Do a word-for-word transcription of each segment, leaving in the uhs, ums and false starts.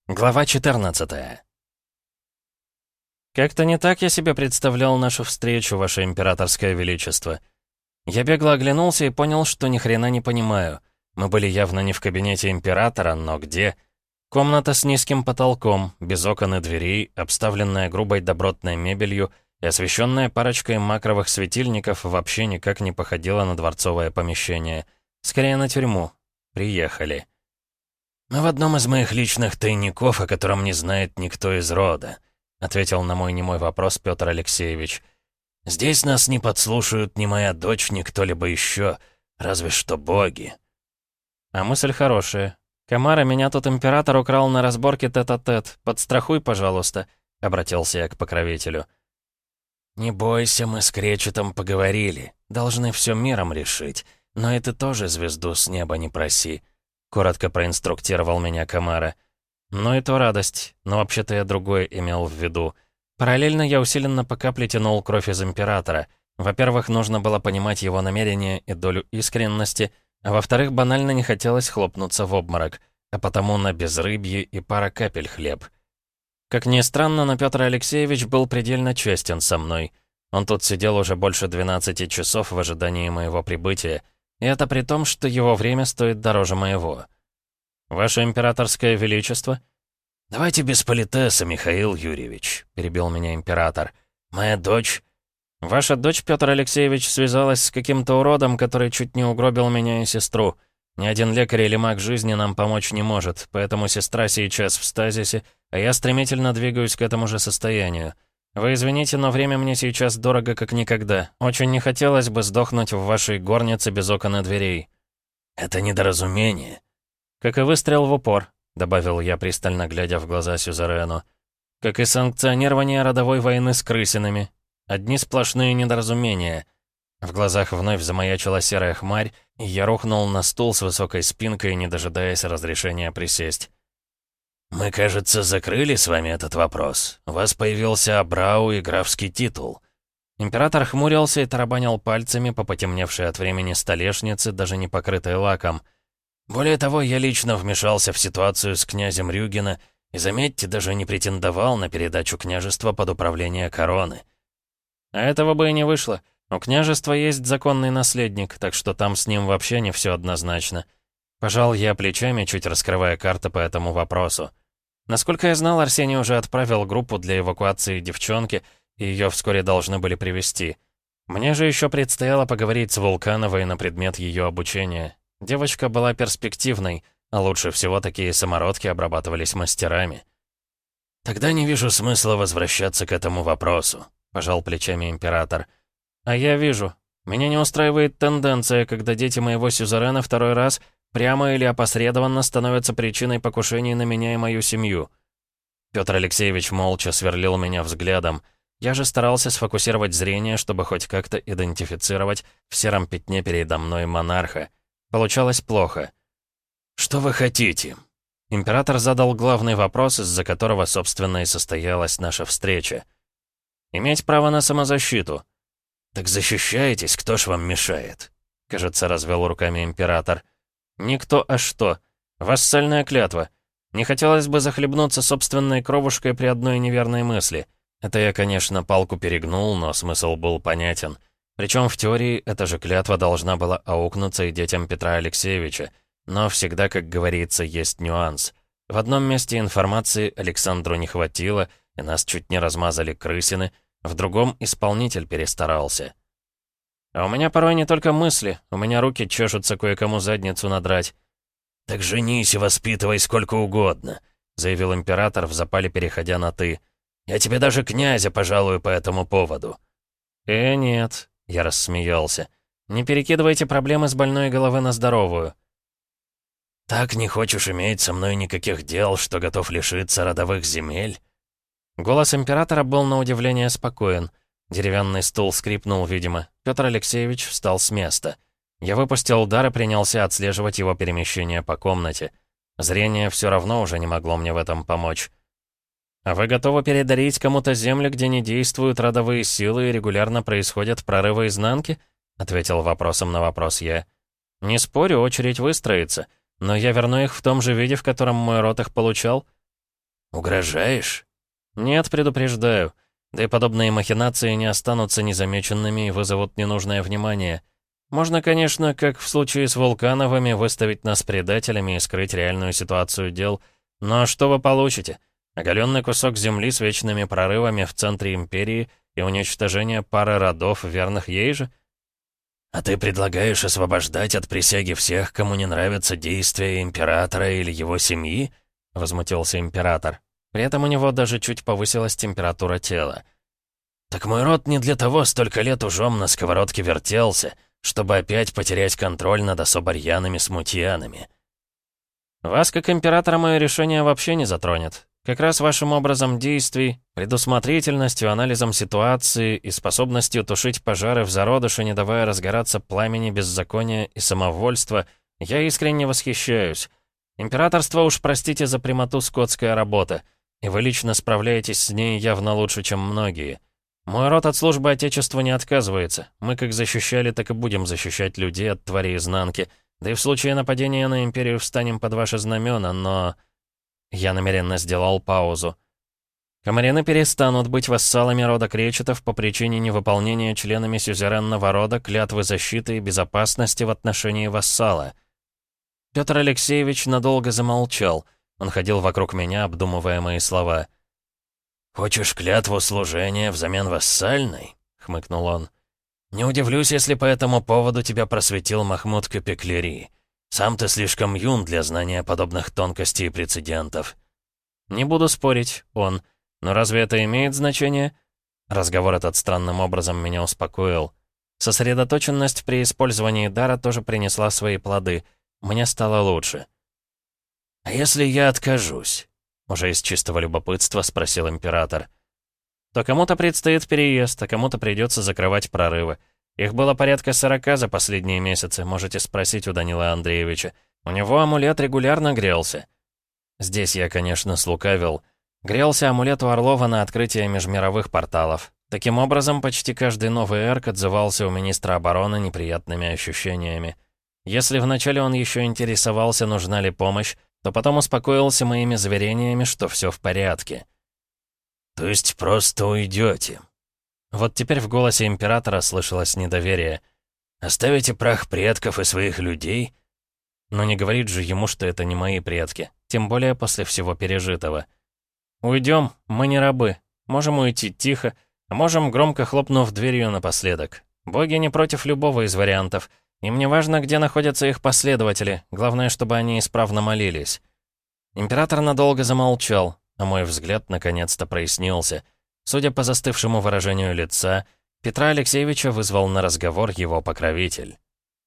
Глава четырнадцатая. «Как-то не так я себе представлял нашу встречу, Ваше Императорское Величество». Я бегло оглянулся и понял, что ни хрена не понимаю. Мы были явно не в кабинете Императора, но где? Комната с низким потолком, без окон и дверей, обставленная грубой добротной мебелью и освещенная парочкой макровых светильников вообще никак не походила на дворцовое помещение. Скорее, на тюрьму. Приехали. «Мы в одном из моих личных тайников, о котором не знает никто из рода», ответил на мой немой вопрос Петр Алексеевич. «Здесь нас не подслушают ни моя дочь, ни кто-либо еще, разве что боги». А мысль хорошая. «Камара, меня тут император украл на разборке тет-а-тет. Подстрахуй, пожалуйста», — обратился я к покровителю. «Не бойся, мы с Кречетом поговорили. Должны все миром решить. Но и ты тоже звезду с неба не проси». Коротко проинструктировал меня Камара. Ну и то радость, но вообще-то я другое имел в виду. Параллельно я усиленно по капле тянул кровь из Императора. Во-первых, нужно было понимать его намерения и долю искренности, а во-вторых, банально не хотелось хлопнуться в обморок, а потому на безрыбье и пара капель хлеб. Как ни странно, но Петр Алексеевич был предельно честен со мной. Он тут сидел уже больше двенадцати часов в ожидании моего прибытия, и это при том, что его время стоит дороже моего. «Ваше Императорское Величество?» «Давайте без политеса, Михаил Юрьевич», — перебил меня император. «Моя дочь...» «Ваша дочь, Петр Алексеевич, связалась с каким-то уродом, который чуть не угробил меня и сестру. Ни один лекарь или маг жизни нам помочь не может, поэтому сестра сейчас в стазисе, а я стремительно двигаюсь к этому же состоянию. Вы извините, но время мне сейчас дорого как никогда. Очень не хотелось бы сдохнуть в вашей горнице без окон и дверей». «Это недоразумение». «Как и выстрел в упор», — добавил я, пристально глядя в глаза сюзерену. «Как и санкционирование родовой войны с крысинами. Одни сплошные недоразумения». В глазах вновь замаячила серая хмарь, и я рухнул на стул с высокой спинкой, не дожидаясь разрешения присесть. «Мы, кажется, закрыли с вами этот вопрос. У вас появился абрау и графский титул». Император хмурился и тарабанил пальцами по потемневшей от времени столешнице, даже не покрытой лаком. «Более того, я лично вмешался в ситуацию с князем Рюгина и, заметьте, даже не претендовал на передачу княжества под управление короны». «А этого бы и не вышло. У княжества есть законный наследник, так что там с ним вообще не все однозначно». Пожал я плечами, чуть раскрывая карты по этому вопросу. Насколько я знал, Арсений уже отправил группу для эвакуации девчонки, и ее вскоре должны были привезти. Мне же еще предстояло поговорить с Вулкановой на предмет ее обучения. Девочка была перспективной, а лучше всего такие самородки обрабатывались мастерами. «Тогда не вижу смысла возвращаться к этому вопросу», — пожал плечами император. «А я вижу. Меня не устраивает тенденция, когда дети моего сюзерена второй раз прямо или опосредованно становятся причиной покушений на меня и мою семью». Петр Алексеевич молча сверлил меня взглядом. Я же старался сфокусировать зрение, чтобы хоть как-то идентифицировать в сером пятне передо мной монарха. Получалось плохо. «Что вы хотите?» Император задал главный вопрос, из-за которого, собственно, и состоялась наша встреча. «Иметь право на самозащиту». «Так защищаетесь, кто ж вам мешает?» Кажется, развел руками император. «Никто, а что? Вассальная клятва. Не хотелось бы захлебнуться собственной кровушкой при одной неверной мысли. Это я, конечно, палку перегнул, но смысл был понятен. Причем в теории эта же клятва должна была аукнуться и детям Петра Алексеевича. Но всегда, как говорится, есть нюанс. В одном месте информации Александру не хватило, и нас чуть не размазали крысины, в другом исполнитель перестарался. А у меня порой не только мысли, у меня руки чешутся кое-кому задницу надрать. «Так женись и воспитывай сколько угодно», — заявил император в запале, переходя на «ты». «Я тебе даже князя пожалую по этому поводу». «Э, нет», — я рассмеялся. «Не перекидывайте проблемы с больной головы на здоровую». «Так не хочешь иметь со мной никаких дел, что готов лишиться родовых земель?» Голос императора был на удивление спокоен. Деревянный стул скрипнул, видимо. Петр Алексеевич встал с места. Я выпустил дар и принялся отслеживать его перемещение по комнате. Зрение все равно уже не могло мне в этом помочь. «А вы готовы передарить кому-то земли, где не действуют родовые силы и регулярно происходят прорывы изнанки?» — ответил вопросом на вопрос я. «Не спорю, очередь выстроится, но я верну их в том же виде, в котором мой род их получал». «Угрожаешь?» «Нет, предупреждаю. Да и подобные махинации не останутся незамеченными и вызовут ненужное внимание. Можно, конечно, как в случае с Вулкановыми, выставить нас предателями и скрыть реальную ситуацию дел. Но что вы получите? Оголенный кусок земли с вечными прорывами в центре империи и уничтожение пары родов, верных ей же?» «А ты предлагаешь освобождать от присяги всех, кому не нравятся действия императора или его семьи?» — возмутился император. При этом у него даже чуть повысилась температура тела. «Так мой род не для того столько лет ужом на сковородке вертелся, чтобы опять потерять контроль над особо рьяными смутьянами». «Вас, как императора, мое решение вообще не затронет. Как раз вашим образом действий, предусмотрительностью, анализом ситуации и способностью тушить пожары в зародыше, не давая разгораться пламени беззакония и самовольства, я искренне восхищаюсь. Императорство, уж простите за прямоту, скотская работа, и вы лично справляетесь с ней явно лучше, чем многие. Мой род от службы Отечеству не отказывается. Мы как защищали, так и будем защищать людей от тварей изнанки, да и в случае нападения на империю встанем под ваши знамена, но...» Я намеренно сделал паузу. «Комарины перестанут быть вассалами рода Кречетов по причине невыполнения членами сюзеренного рода клятвы защиты и безопасности в отношении вассала». Петр Алексеевич надолго замолчал. Он ходил вокруг меня, обдумывая мои слова. «Хочешь клятву служения взамен вассальной?» — хмыкнул он. «Не удивлюсь, если по этому поводу тебя просветил Махмуд Капеклери. Сам ты слишком юн для знания подобных тонкостей и прецедентов». «Не буду спорить, он. Но разве это имеет значение?» Разговор этот странным образом меня успокоил. Сосредоточенность при использовании дара тоже принесла свои плоды. Мне стало лучше. «А если я откажусь?» — уже из чистого любопытства спросил император. «То кому-то предстоит переезд, а кому-то придется закрывать прорывы. Их было порядка сорока за последние месяцы, можете спросить у Данила Андреевича. У него амулет регулярно грелся». Здесь я, конечно, слукавил. Грелся амулет у Орлова на открытие межмировых порталов. Таким образом, почти каждый новый эрк отзывался у министра обороны неприятными ощущениями. Если вначале он еще интересовался, нужна ли помощь, то потом успокоился моими заверениями, что все в порядке. «То есть просто уйдете?» Вот теперь в голосе императора слышалось недоверие. «Оставите прах предков и своих людей?» Но не говорит же ему, что это не мои предки, тем более после всего пережитого. «Уйдем, мы не рабы. Можем уйти тихо, а можем громко хлопнув дверью напоследок. Боги не против любого из вариантов. Им не важно, где находятся их последователи, главное, чтобы они исправно молились». Император надолго замолчал, а мой взгляд наконец-то прояснился. Судя по застывшему выражению лица, Петра Алексеевича вызвал на разговор его покровитель.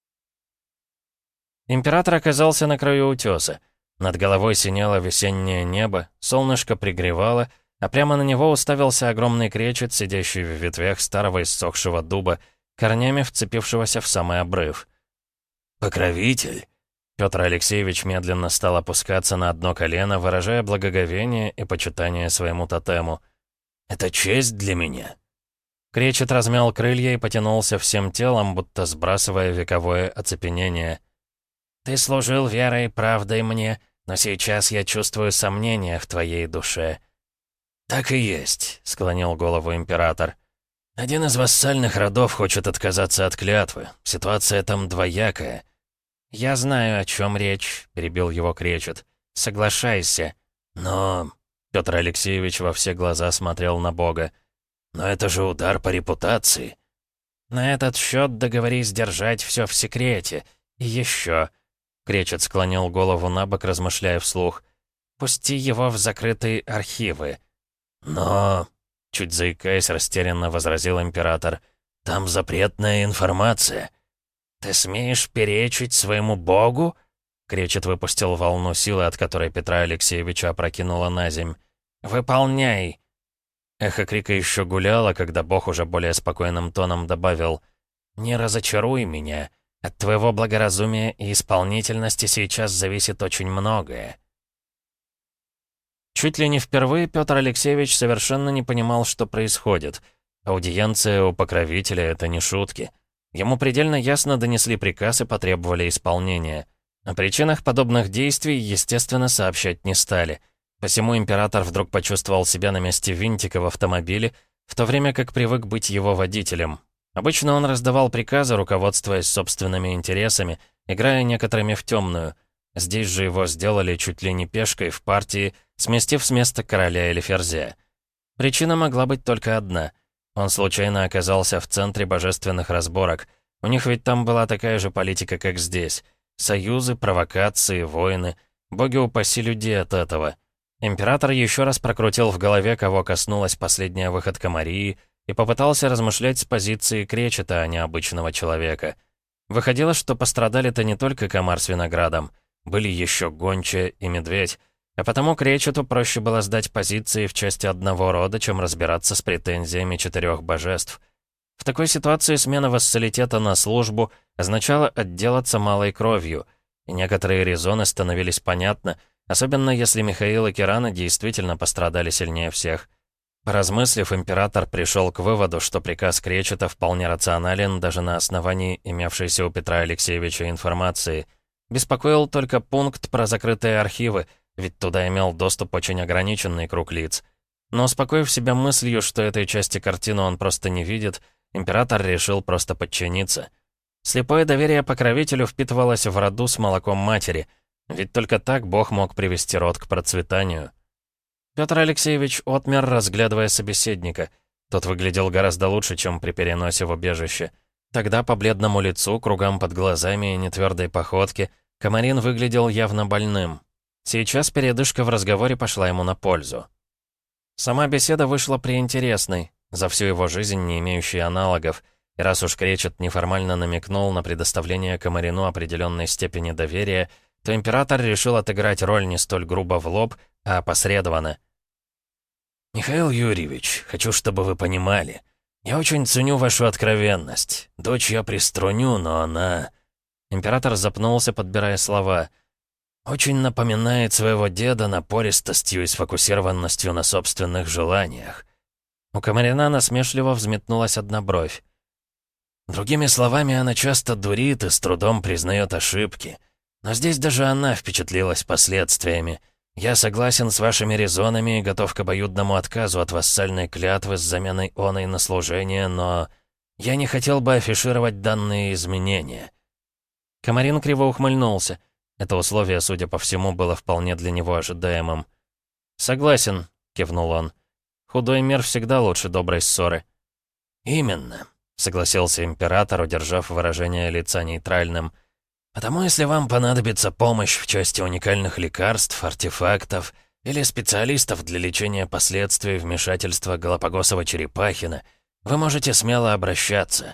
Император оказался на краю утеса. Над головой синело весеннее небо, солнышко пригревало, а прямо на него уставился огромный кречет, сидящий в ветвях старого иссохшего дуба, корнями вцепившегося в самый обрыв. «Покровитель?» Петр Алексеевич медленно стал опускаться на одно колено, выражая благоговение и почитание своему тотему. «Это честь для меня». Кречет размял крылья и потянулся всем телом, будто сбрасывая вековое оцепенение. «Ты служил верой и правдой мне, но сейчас я чувствую сомнения в твоей душе». «Так и есть», — склонил голову император. «Один из вассальных родов хочет отказаться от клятвы. Ситуация там двоякая». «Я знаю, о чем речь», — перебил его Кречет. «Соглашайся». «Но...» — Петр Алексеевич во все глаза смотрел на Бога. «Но это же удар по репутации». «На этот счет договорись держать все в секрете. И еще...» Кречет склонил голову на бок, размышляя вслух. «Пусти его в закрытые архивы». «Но...» — чуть заикаясь, растерянно возразил император. «Там запретная информация». «Ты смеешь перечить своему богу?» Кречет выпустил волну силы, от которой Петра Алексеевича опрокинула на земь. «Выполняй!» Эхо крика еще гуляло, когда бог уже более спокойным тоном добавил. «Не разочаруй меня. От твоего благоразумия и исполнительности сейчас зависит очень многое». Чуть ли не впервые Петр Алексеевич совершенно не понимал, что происходит. Аудиенция у покровителя — это не шутки. Ему предельно ясно донесли приказ и потребовали исполнения. О причинах подобных действий, естественно, сообщать не стали. Посему император вдруг почувствовал себя на месте винтика в автомобиле, в то время как привык быть его водителем. Обычно он раздавал приказы, руководствуясь собственными интересами, играя некоторыми в темную. Здесь же его сделали чуть ли не пешкой в партии, сместив с места короля или ферзя. Причина могла быть только одна. Он случайно оказался в центре божественных разборок. У них ведь там была такая же политика, как здесь. Союзы, провокации, войны. Боги упаси людей от этого. Император еще раз прокрутил в голове, кого коснулась последняя выходка Марии, и попытался размышлять с позиции кречета, а не обычного человека. Выходило, что пострадали-то не только комар с виноградом. Были еще гончая и медведь. А потому кречету проще было сдать позиции в части одного рода, чем разбираться с претензиями четырех божеств. В такой ситуации смена вассалитета на службу означала отделаться малой кровью, и некоторые резоны становились понятны, особенно если Михаил и Кирана действительно пострадали сильнее всех. Поразмыслив, император пришел к выводу, что приказ кречета вполне рационален даже на основании имевшейся у Петра Алексеевича информации. Беспокоил только пункт про закрытые архивы, ведь туда имел доступ очень ограниченный круг лиц. Но успокоив себя мыслью, что этой части картины он просто не видит, император решил просто подчиниться. Слепое доверие покровителю впитывалось в роду с молоком матери, ведь только так Бог мог привести род к процветанию. Петр Алексеевич отмер, разглядывая собеседника. Тот выглядел гораздо лучше, чем при переносе в убежище. Тогда по бледному лицу, кругам под глазами и нетвердой походке Комарин выглядел явно больным. Сейчас передышка в разговоре пошла ему на пользу. Сама беседа вышла приинтересной, за всю его жизнь не имеющей аналогов, и раз уж кречет неформально намекнул на предоставление Комарину определенной степени доверия, то император решил отыграть роль не столь грубо в лоб, а опосредованно. «Михаил Юрьевич, хочу, чтобы вы понимали, я очень ценю вашу откровенность. Дочь я приструню, но она...» Император запнулся, подбирая слова. «Очень напоминает своего деда напористостью и сфокусированностью на собственных желаниях». У Комарина насмешливо взметнулась одна бровь. «Другими словами, она часто дурит и с трудом признает ошибки. Но здесь даже она впечатлилась последствиями. Я согласен с вашими резонами и готов к обоюдному отказу от вассальной клятвы с заменой оной на служение, но я не хотел бы афишировать данные изменения». Комарин криво ухмыльнулся. Это условие, судя по всему, было вполне для него ожидаемым. «Согласен», — кивнул он. «Худой мир всегда лучше доброй ссоры». «Именно», — согласился император, удержав выражение лица нейтральным. «Потому если вам понадобится помощь в части уникальных лекарств, артефактов или специалистов для лечения последствий вмешательства Галапагосова-черепахина, вы можете смело обращаться».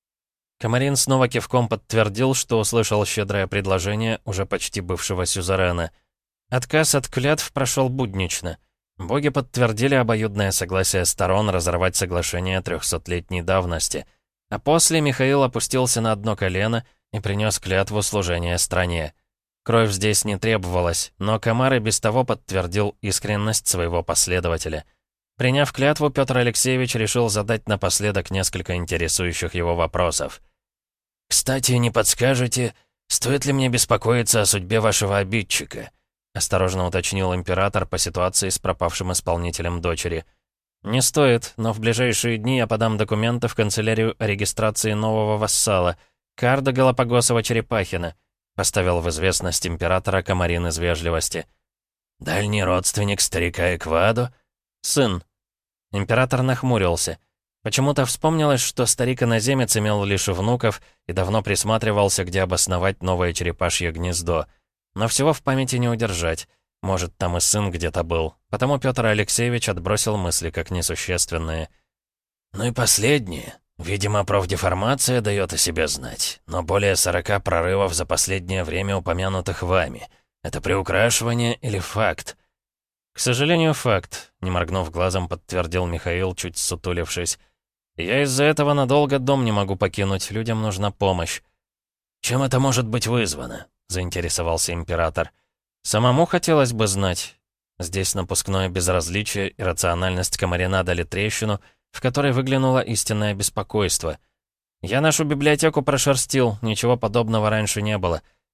Комарин снова кивком подтвердил, что услышал щедрое предложение уже почти бывшего сюзерена. Отказ от клятв прошел буднично. Боги подтвердили обоюдное согласие сторон разорвать соглашение трехсотлетней давности. А после Михаил опустился на одно колено и принес клятву служения стране. Кровь здесь не требовалась, но Комар и без того подтвердил искренность своего последователя. Приняв клятву, Петр Алексеевич решил задать напоследок несколько интересующих его вопросов. «Кстати, не подскажете, стоит ли мне беспокоиться о судьбе вашего обидчика?» — осторожно уточнил император по ситуации с пропавшим исполнителем дочери. «Не стоит, но в ближайшие дни я подам документы в канцелярию о регистрации нового вассала, Карда Галапагосова-Черепахина», — поставил в известность императора Комарин из вежливости. «Дальний родственник старика Эквадо?» «Сын». Император нахмурился. Почему-то вспомнилось, что старик-иноземец имел лишь внуков и давно присматривался, где обосновать новое черепашье гнездо. Но всего в памяти не удержать. Может, там и сын где-то был. Потому Петр Алексеевич отбросил мысли как несущественные. «Ну и последнее. Видимо, профдеформация дает о себе знать. Но более сорока прорывов за последнее время упомянутых вами. Это приукрашивание или факт?» «К сожалению, факт», — не моргнув глазом, подтвердил Михаил, чуть сутулившись. «Я из-за этого надолго дом не могу покинуть, людям нужна помощь». «Чем это может быть вызвано?» — заинтересовался император. «Самому хотелось бы знать». Здесь напускное безразличие и рациональность Комарина дали трещину, в которой выглянуло истинное беспокойство. «Я нашу библиотеку прошерстил, ничего подобного раньше не было.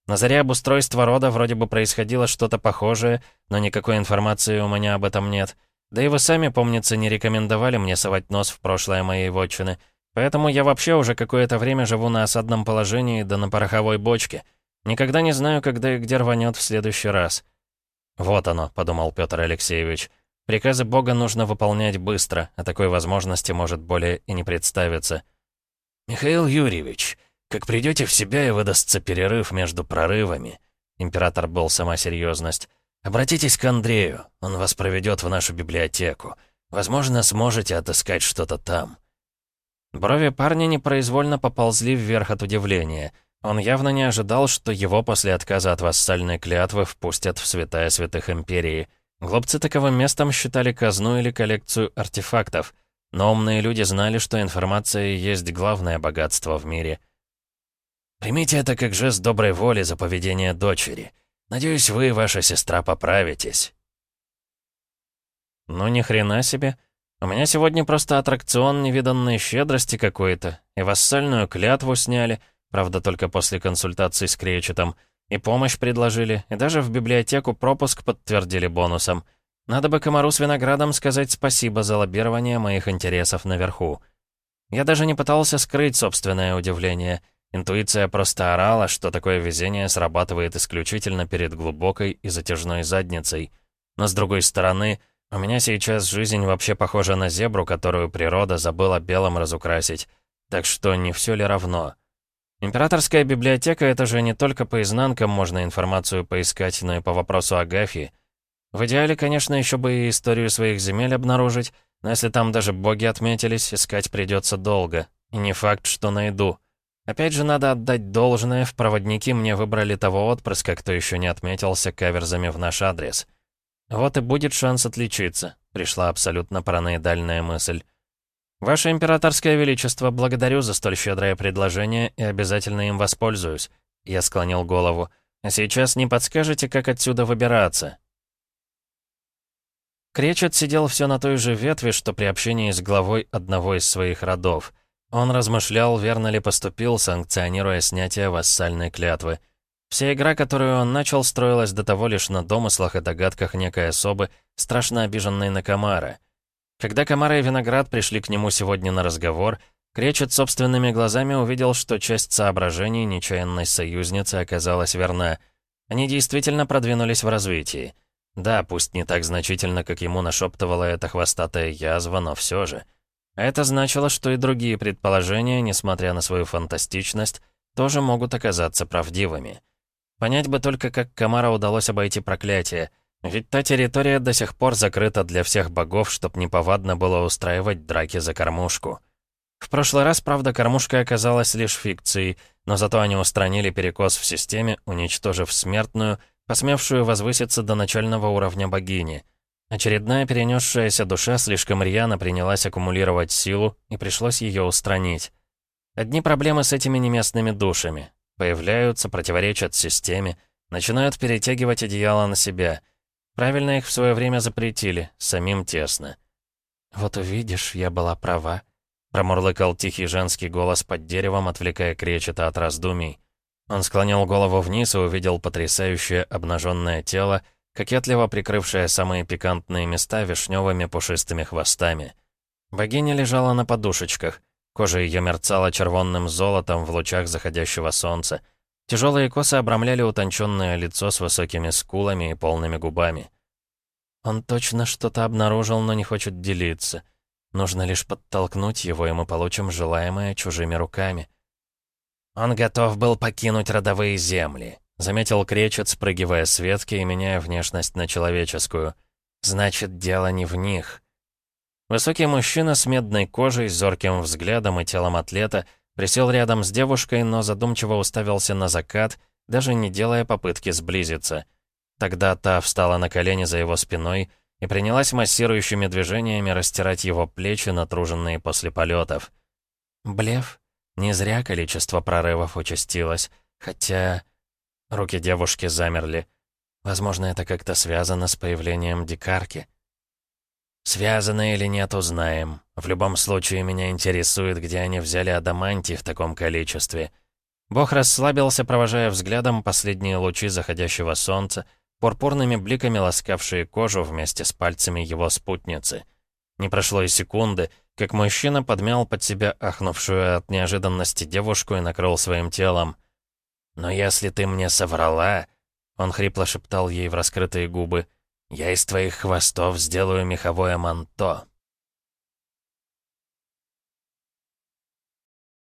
На заре обустройства рода вроде бы происходило что-то похожее, но никакой информации у меня об этом нет. Да и вы сами, помнится, не рекомендовали мне совать нос в прошлое моей вотчины. Поэтому я вообще уже какое-то время живу на осадном положении, да на пороховой бочке. Никогда не знаю, когда и где рванет в следующий раз. «Вот оно», — подумал Петр Алексеевич. «Приказы Бога нужно выполнять быстро, а такой возможности может более и не представиться». «Михаил Юрьевич, как придете в себя и выдастся перерыв между прорывами», — император был сама серьезность, — «обратитесь к Андрею, он вас проведет в нашу библиотеку. Возможно, сможете отыскать что-то там». Брови парня непроизвольно поползли вверх от удивления. Он явно не ожидал, что его после отказа от вассальной клятвы впустят в святая святых империи. Глупцы таковым местом считали казну или коллекцию артефактов. Но умные люди знали, что информация есть главное богатство в мире. «Примите это как жест доброй воли за поведение дочери. Надеюсь, вы и ваша сестра поправитесь». «Ну ни хрена себе. У меня сегодня просто аттракцион невиданной щедрости какой-то. И вассальную клятву сняли, правда, только после консультации с Кречетом, и помощь предложили, и даже в библиотеку пропуск подтвердили бонусом. Надо бы комару с виноградом сказать спасибо за лоббирование моих интересов наверху». Я даже не пытался скрыть собственное удивление. Интуиция просто орала, что такое везение срабатывает исключительно перед глубокой и затяжной задницей. Но с другой стороны, у меня сейчас жизнь вообще похожа на зебру, которую природа забыла белым разукрасить. Так что не все ли равно? Императорская библиотека — это же не только по изнанкам можно информацию поискать, но и по вопросу Агафьи. В идеале, конечно, еще бы и историю своих земель обнаружить, но если там даже боги отметились, искать придется долго. И не факт, что найду. Опять же, надо отдать должное, в проводники мне выбрали того отпрыска, кто еще не отметился каверзами в наш адрес. Вот и будет шанс отличиться, пришла абсолютно параноидальная мысль. «Ваше императорское величество, благодарю за столь щедрое предложение и обязательно им воспользуюсь». Я склонил голову. «А сейчас не подскажете, как отсюда выбираться?» Кречет сидел все на той же ветви, что при общении с главой одного из своих родов. Он размышлял, верно ли поступил, санкционируя снятие вассальной клятвы. Вся игра, которую он начал, строилась до того лишь на домыслах и догадках некой особы, страшно обиженной на Комара. Когда Комара и Виноград пришли к нему сегодня на разговор, Кречет собственными глазами увидел, что часть соображений нечаянной союзницы оказалась верна. Они действительно продвинулись в развитии. Да, пусть не так значительно, как ему нашептывала эта хвостатая язва, но все же. А это значило, что и другие предположения, несмотря на свою фантастичность, тоже могут оказаться правдивыми. Понять бы только, как Комара удалось обойти проклятие, ведь та территория до сих пор закрыта для всех богов, чтоб неповадно было устраивать драки за кормушку. В прошлый раз, правда, кормушка оказалась лишь фикцией, но зато они устранили перекос в системе, уничтожив смертную, посмевшую возвыситься до начального уровня богини. Очередная перенесшаяся душа слишком рьяно принялась аккумулировать силу, и пришлось ее устранить. Одни проблемы с этими неместными душами. Появляются, противоречат системе, начинают перетягивать одеяло на себя. Правильно их в свое время запретили, самим тесно. «Вот увидишь, я была права», — промурлыкал тихий женский голос под деревом, отвлекая Кречета от раздумий. Он склонил голову вниз и увидел потрясающее обнаженное тело, кокетливо прикрывшее самые пикантные места вишневыми пушистыми хвостами. Богиня лежала на подушечках. Кожа ее мерцала червонным золотом в лучах заходящего солнца. Тяжелые косы обрамляли утонченное лицо с высокими скулами и полными губами. Он точно что-то обнаружил, но не хочет делиться. Нужно лишь подтолкнуть его, и мы получим желаемое чужими руками. «Он готов был покинуть родовые земли», — заметил Кречет, спрыгивая с ветки и меняя внешность на человеческую. «Значит, дело не в них». Высокий мужчина с медной кожей, зорким взглядом и телом атлета присел рядом с девушкой, но задумчиво уставился на закат, даже не делая попытки сблизиться. Тогда та встала на колени за его спиной и принялась массирующими движениями растирать его плечи, натруженные после полетов. Блеф. Не зря количество прорывов участилось, хотя... Руки девушки замерли. Возможно, это как-то связано с появлением дикарки. «Связано или нет, узнаем. В любом случае, меня интересует, где они взяли адамантий в таком количестве. Бог расслабился, провожая взглядом последние лучи заходящего солнца, пурпурными бликами ласкавшие кожу вместе с пальцами его спутницы. Не прошло и секунды, как мужчина подмял под себя ахнувшую от неожиданности девушку и накрыл своим телом. «Но если ты мне соврала...» — он хрипло шептал ей в раскрытые губы. «Я из твоих хвостов сделаю меховое манто».